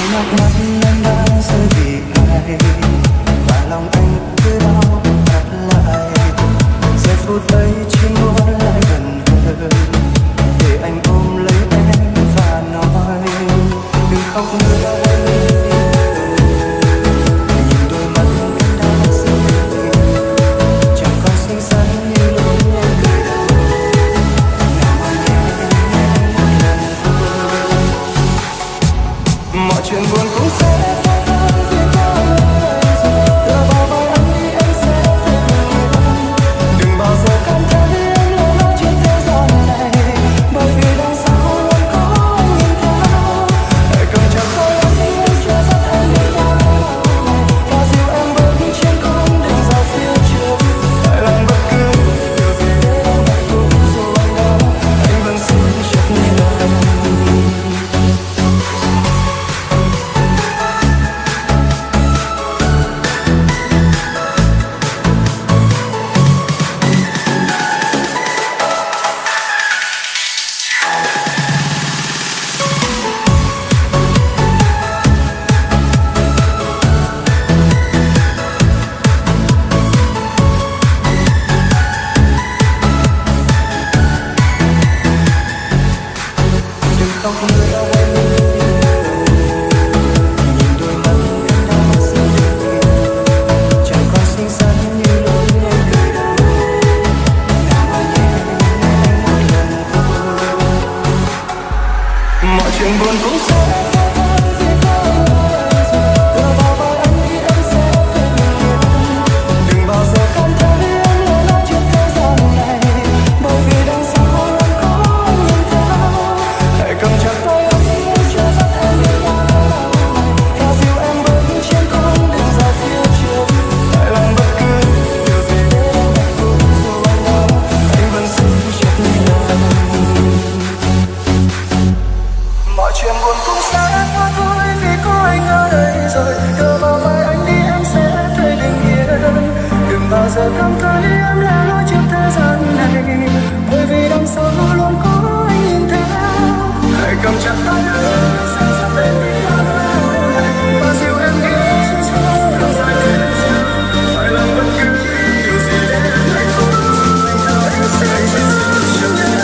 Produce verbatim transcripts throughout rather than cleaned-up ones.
nước mắt em đang rơi vì ai và lòng anh cứ đau đắp lại. Giây phút ấy chỉ muốn lại gần hơn để anh ôm lấy em và nói đừng khóc nữa. Nhìn đôi mắt em đã rơi chẳng còn xinh xắn như lúc em cười đầu. Nào mà nhé em một lần thôi, mọi chuyện buồn cũng sẽ phai nhạt vì có lời rồi. Tựa vào vai anh đi em sẽ thấy bình yên. Đừng bao giờ cảm thấy em là nó trên thế gian này, bởi vì đằng sau luôn có anh nhìn theo. Hãy cầm chặt tay anh đi em chưa dắt em đi theo ngày và dìu em bước trên con đường dài phía trước. Hãy làm bất cứ điều gì để em hạnh phúc dù anh đau, anh vẫn xin chấp nhận. Đừng khóc nữa em, nhìn đôi mắt em đã rơi chẳng còn xinh xắn như lúc em cười đầu. Nào mà nhé em một lần thôi, mọi chuyện buồn cũng sẽ phai nhạt vì có lời rồi. Tựa vào vai anh đi em sẽ thấy bình yên. Đừng bao giờ cảm thấy em là nó trên thế gian này, bởi vì đằng sau luôn có anh nhìn theo. Hãy cầm chặt tay anh đi em chưa dắt em đi theo ngày và dìu em bước trên con đường dài phía trước. Hãy làm bất cứ điều gì để em hạnh phúc dù anh đau, anh vẫn xin chấp nhận. Mọi chuyện buồn cũng sẽ qua thôi vì có anh ở đây rồi. Tựa vào vai anh đi em sẽ thấy bình yên. Đừng bao giờ cảm thấy em là lối trên thế gian này, bởi vì đằng sau luôn có anh nhìn theo. Hãy cầm chặt tay anh sẽ dắt em đi theo ngày và dìu em đi trên con đường dài phía trước. Hãy làm bất cứ điều gì để em hạnh phúc dù anh đau, anh sẽ chấp nhận.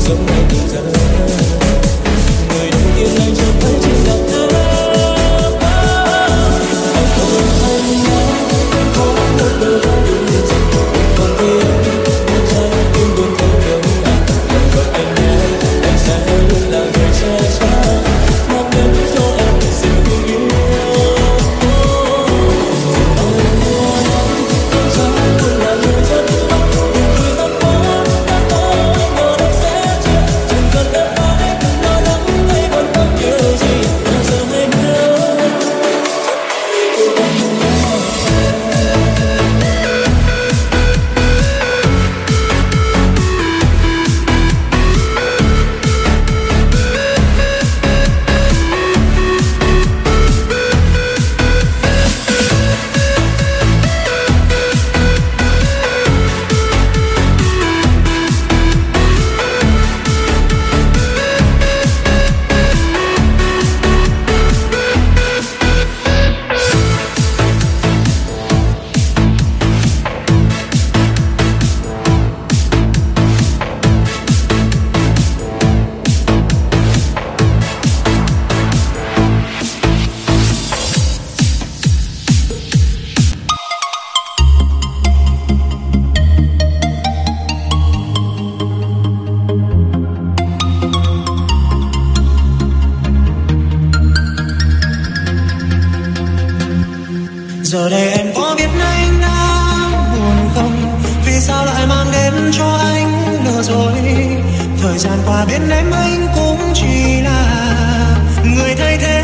Giờ đây em có biết anh đã buồn không? Vì sao lại mang đến cho anh lừa dối? Thời gian qua bên em anh cũng chỉ là người thay thế.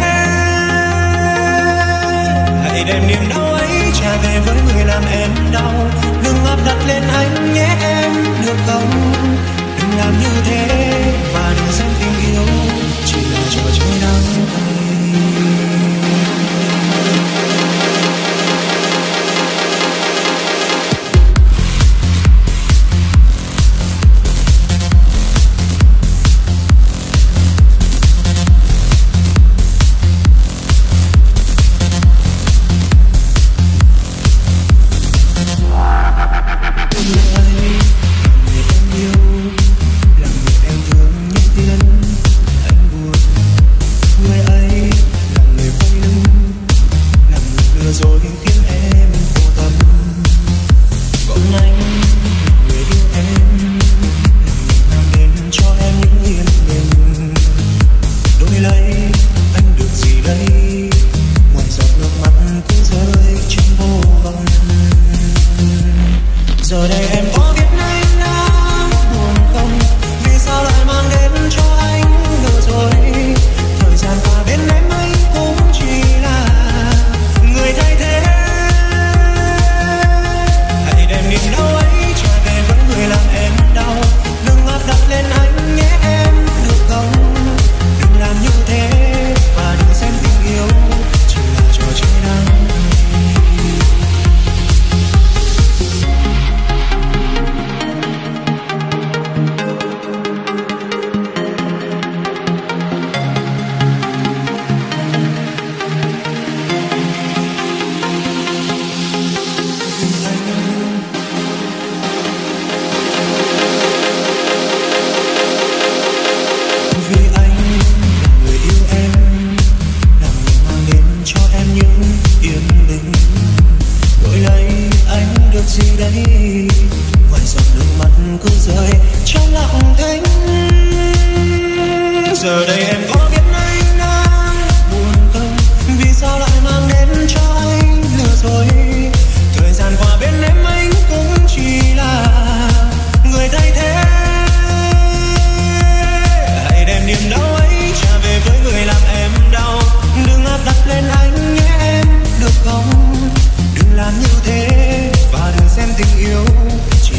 Hãy đem niềm đau ấy trả về với người làm em đau. Đừng áp đặt lên anh nhé em, được không? Đừng làm như thế và đừng xem tình yêu chỉ là trò chơi đắng cay.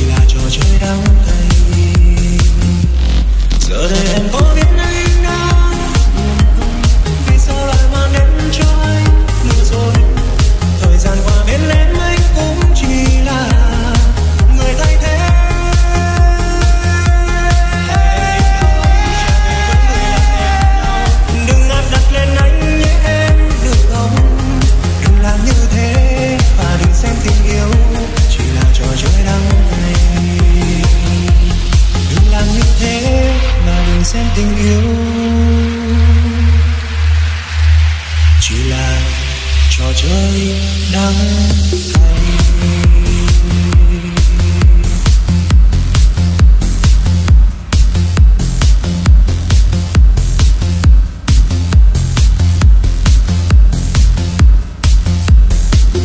Giờ đây em có biết anh đã xem tình yêu chỉ là trò chơi đáng cay.